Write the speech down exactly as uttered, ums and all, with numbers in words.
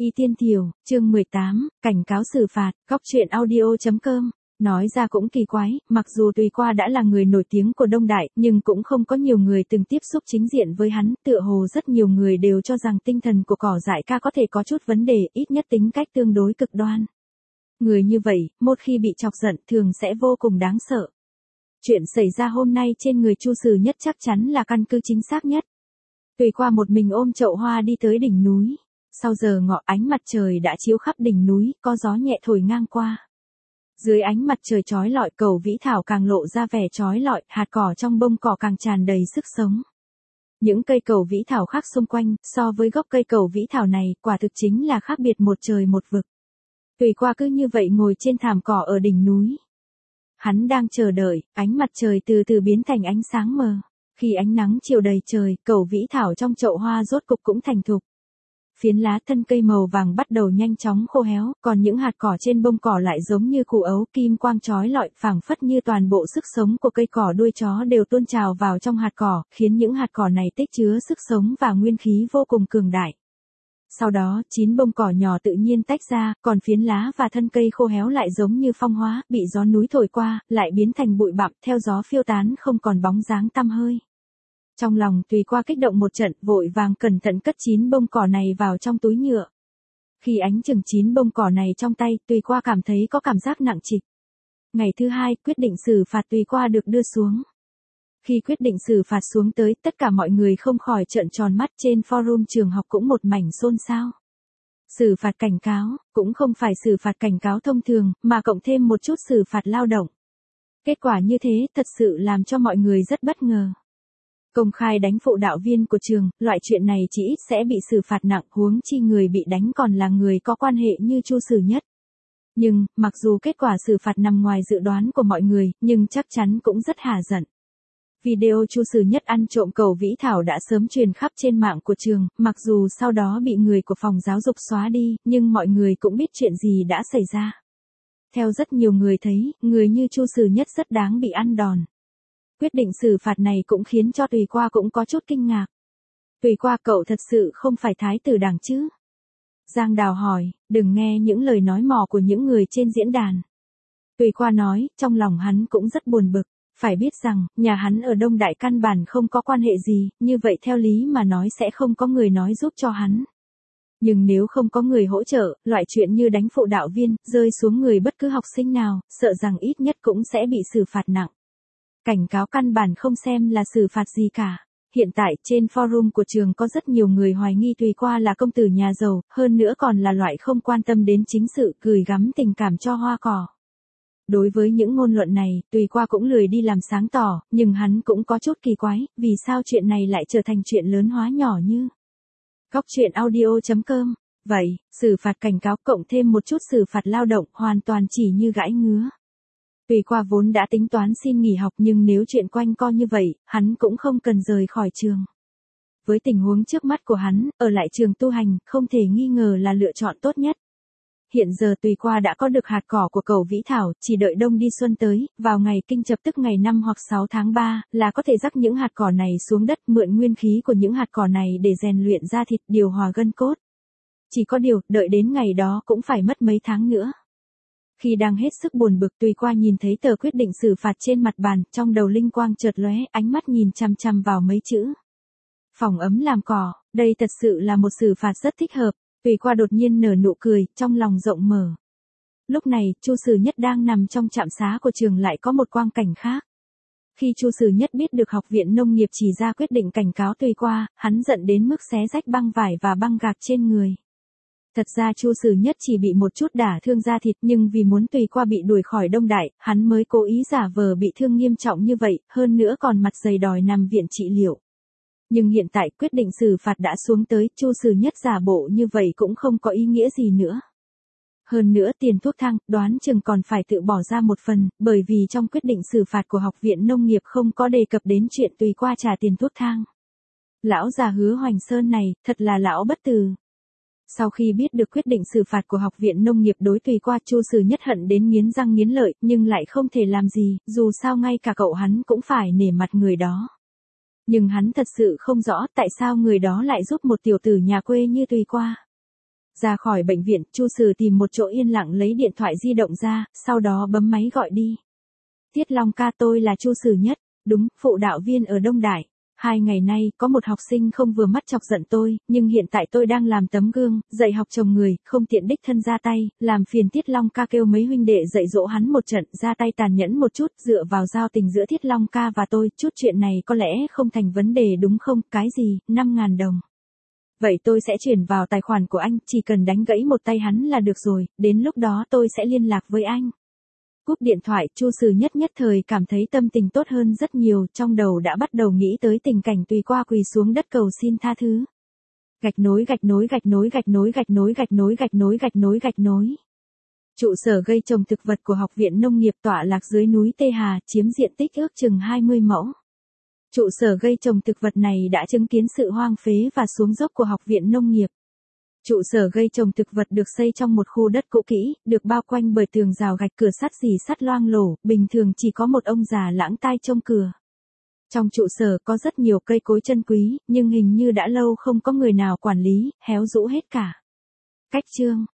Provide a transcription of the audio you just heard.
Y Tiên Thiều, chương mười tám, cảnh cáo xử phạt, góc truyện audio.com. Nói ra cũng kỳ quái, mặc dù Tùy Qua đã là người nổi tiếng của Đông Đại, nhưng cũng không có nhiều người từng tiếp xúc chính diện với hắn, tựa hồ rất nhiều người đều cho rằng tinh thần của cỏ dại ca có thể có chút vấn đề, ít nhất tính cách tương đối cực đoan. Người như vậy, một khi bị chọc giận thường sẽ vô cùng đáng sợ. Chuyện xảy ra hôm nay trên người Chu Sử Nhất chắc chắn là căn cứ chính xác nhất. Tùy Qua một mình ôm chậu hoa đi tới đỉnh núi. Sau giờ ngọ ánh mặt trời đã chiếu khắp đỉnh núi, có gió nhẹ thổi ngang qua. Dưới ánh mặt trời chói lọi, cầu vĩ thảo càng lộ ra vẻ chói lọi, hạt cỏ trong bông cỏ càng tràn đầy sức sống. Những cây cầu vĩ thảo khác xung quanh, so với gốc cây cầu vĩ thảo này, quả thực chính là khác biệt một trời một vực. Tùy Qua cứ như vậy ngồi trên thảm cỏ ở đỉnh núi. Hắn đang chờ đợi, ánh mặt trời từ từ biến thành ánh sáng mờ. Khi ánh nắng chiều đầy trời, cầu vĩ thảo trong chậu hoa rốt cục cũng thành thục. Phiến lá thân cây màu vàng bắt đầu nhanh chóng khô héo, còn những hạt cỏ trên bông cỏ lại giống như củ ấu, kim quang chói lọi, phảng phất như toàn bộ sức sống của cây cỏ đuôi chó đều tuôn trào vào trong hạt cỏ, khiến những hạt cỏ này tích chứa sức sống và nguyên khí vô cùng cường đại. Sau đó, chín bông cỏ nhỏ tự nhiên tách ra, còn phiến lá và thân cây khô héo lại giống như phong hóa, bị gió núi thổi qua, lại biến thành bụi bặm, theo gió phiêu tán không còn bóng dáng tăm hơi. Trong lòng Tùy Qua kích động một trận, vội vàng cẩn thận cất chín bông cỏ này vào trong túi nhựa. Khi ánh chừng chín bông cỏ này trong tay, Tùy Qua cảm thấy có cảm giác nặng trịch. Ngày thứ hai, quyết định xử phạt Tùy Qua được đưa xuống. Khi quyết định xử phạt xuống tới, tất cả mọi người không khỏi trợn tròn mắt, trên forum trường học cũng một mảnh xôn xao. Xử phạt cảnh cáo, cũng không phải xử phạt cảnh cáo thông thường, mà cộng thêm một chút xử phạt lao động. Kết quả như thế thật sự làm cho mọi người rất bất ngờ. Công khai đánh phụ đạo viên của trường, loại chuyện này chỉ ít sẽ bị xử phạt nặng, huống chi người bị đánh còn là người có quan hệ như Chu Sử Nhất. Nhưng, mặc dù kết quả xử phạt nằm ngoài dự đoán của mọi người, nhưng chắc chắn cũng rất hả giận. Video Chu Sử Nhất ăn trộm cầu vĩ thảo đã sớm truyền khắp trên mạng của trường, mặc dù sau đó bị người của phòng giáo dục xóa đi, nhưng mọi người cũng biết chuyện gì đã xảy ra. Theo rất nhiều người thấy, người như Chu Sử Nhất rất đáng bị ăn đòn. Quyết định xử phạt này cũng khiến cho Tùy Qua cũng có chút kinh ngạc. Tùy Qua, cậu thật sự không phải thái tử đảng chứ? Giang Đào hỏi, đừng nghe những lời nói mò của những người trên diễn đàn. Tùy Qua nói, trong lòng hắn cũng rất buồn bực. Phải biết rằng, nhà hắn ở Đông Đại căn bản không có quan hệ gì, như vậy theo lý mà nói sẽ không có người nói giúp cho hắn. Nhưng nếu không có người hỗ trợ, loại chuyện như đánh phụ đạo viên, rơi xuống người bất cứ học sinh nào, sợ rằng ít nhất cũng sẽ bị xử phạt nặng. Cảnh cáo căn bản không xem là xử phạt gì cả. Hiện tại, trên forum của trường có rất nhiều người hoài nghi Tùy Qua là công tử nhà giàu, hơn nữa còn là loại không quan tâm đến chính sự, gửi gắm tình cảm cho hoa cỏ. Đối với những ngôn luận này, Tùy Qua cũng lười đi làm sáng tỏ, nhưng hắn cũng có chút kỳ quái, vì sao chuyện này lại trở thành chuyện lớn hóa nhỏ như. Góc truyện audio.com. Vậy, xử phạt cảnh cáo cộng thêm một chút xử phạt lao động hoàn toàn chỉ như gãi ngứa. Tùy Qua vốn đã tính toán xin nghỉ học, nhưng nếu chuyện quanh co như vậy, hắn cũng không cần rời khỏi trường. Với tình huống trước mắt của hắn, ở lại trường tu hành, không thể nghi ngờ là lựa chọn tốt nhất. Hiện giờ Tùy Qua đã có được hạt cỏ của cầu vĩ thảo, chỉ đợi đông đi xuân tới, vào ngày kinh chập tức ngày năm hoặc sáu tháng ba, là có thể rắc những hạt cỏ này xuống đất, mượn nguyên khí của những hạt cỏ này để rèn luyện da thịt, điều hòa gân cốt. Chỉ có điều, đợi đến ngày đó cũng phải mất mấy tháng nữa. Khi đang hết sức buồn bực, Tùy Qua nhìn thấy tờ quyết định xử phạt trên mặt bàn, trong đầu linh quang chợt lóe, ánh mắt nhìn chằm chằm vào mấy chữ. Phòng ấm làm cỏ, đây thật sự là một xử phạt rất thích hợp. Tùy Qua đột nhiên nở nụ cười, trong lòng rộng mở. Lúc này, Chu Sử Nhất đang nằm trong trạm xá của trường lại có một quang cảnh khác. Khi Chu Sử Nhất biết được học viện nông nghiệp chỉ ra quyết định cảnh cáo Tùy Qua, hắn giận đến mức xé rách băng vải và băng gạc trên người. Thật ra Chu Sử Nhất chỉ bị một chút đả thương da thịt, nhưng vì muốn Tùy Qua bị đuổi khỏi Đông Đại, hắn mới cố ý giả vờ bị thương nghiêm trọng như vậy, hơn nữa còn mặt dày đòi nằm viện trị liệu. Nhưng hiện tại quyết định xử phạt đã xuống tới, Chu Sử Nhất giả bộ như vậy cũng không có ý nghĩa gì nữa. Hơn nữa tiền thuốc thang, đoán chừng còn phải tự bỏ ra một phần, bởi vì trong quyết định xử phạt của học viện nông nghiệp không có đề cập đến chuyện Tùy Qua trả tiền thuốc thang. Lão già Hứa Hoành Sơn này, thật là lão bất từ. Sau khi biết được quyết định xử phạt của học viện nông nghiệp đối Tùy Qua, Chu Sử Nhất hận đến nghiến răng nghiến lợi, nhưng lại không thể làm gì, dù sao ngay cả cậu hắn cũng phải nể mặt người đó. Nhưng hắn thật sự không rõ tại sao người đó lại giúp một tiểu tử nhà quê như Tùy Qua. Ra khỏi bệnh viện, Chu Sử tìm một chỗ yên lặng lấy điện thoại di động ra, sau đó bấm máy gọi đi. Tiết Long ca, tôi là Chu Sử Nhất, đúng, phụ đạo viên ở Đông Đại. Hai ngày nay, có một học sinh không vừa mắt chọc giận tôi, nhưng hiện tại tôi đang làm tấm gương, dạy học chồng người, không tiện đích thân ra tay, làm phiền Tiết Long ca kêu mấy huynh đệ dạy dỗ hắn một trận, ra tay tàn nhẫn một chút, dựa vào giao tình giữa Tiết Long ca và tôi, chút chuyện này có lẽ không thành vấn đề đúng không, cái gì, năm ngàn đồng. Vậy tôi sẽ chuyển vào tài khoản của anh, chỉ cần đánh gãy một tay hắn là được rồi, đến lúc đó tôi sẽ liên lạc với anh. Cúp điện thoại, Chu Sử Nhất nhất thời cảm thấy tâm tình tốt hơn rất nhiều, trong đầu đã bắt đầu nghĩ tới tình cảnh Tùy Qua quỳ xuống đất cầu xin tha thứ. Gạch nối gạch nối gạch nối gạch nối gạch nối gạch nối gạch nối gạch nối gạch nối. Trụ sở gây trồng thực vật của Học viện Nông nghiệp tọa lạc dưới núi Tê Hà, chiếm diện tích ước chừng hai mươi mẫu. Trụ sở gây trồng thực vật này đã chứng kiến sự hoang phế và xuống dốc của Học viện Nông nghiệp. Trụ sở gây trồng thực vật được xây trong một khu đất cũ kỹ, được bao quanh bởi tường rào gạch, cửa sắt rỉ sắt loang lổ, bình thường chỉ có một ông già lãng tai trông cửa. Trong trụ sở có rất nhiều cây cối chân quý, nhưng hình như đã lâu không có người nào quản lý, héo rũ hết cả. Cách chương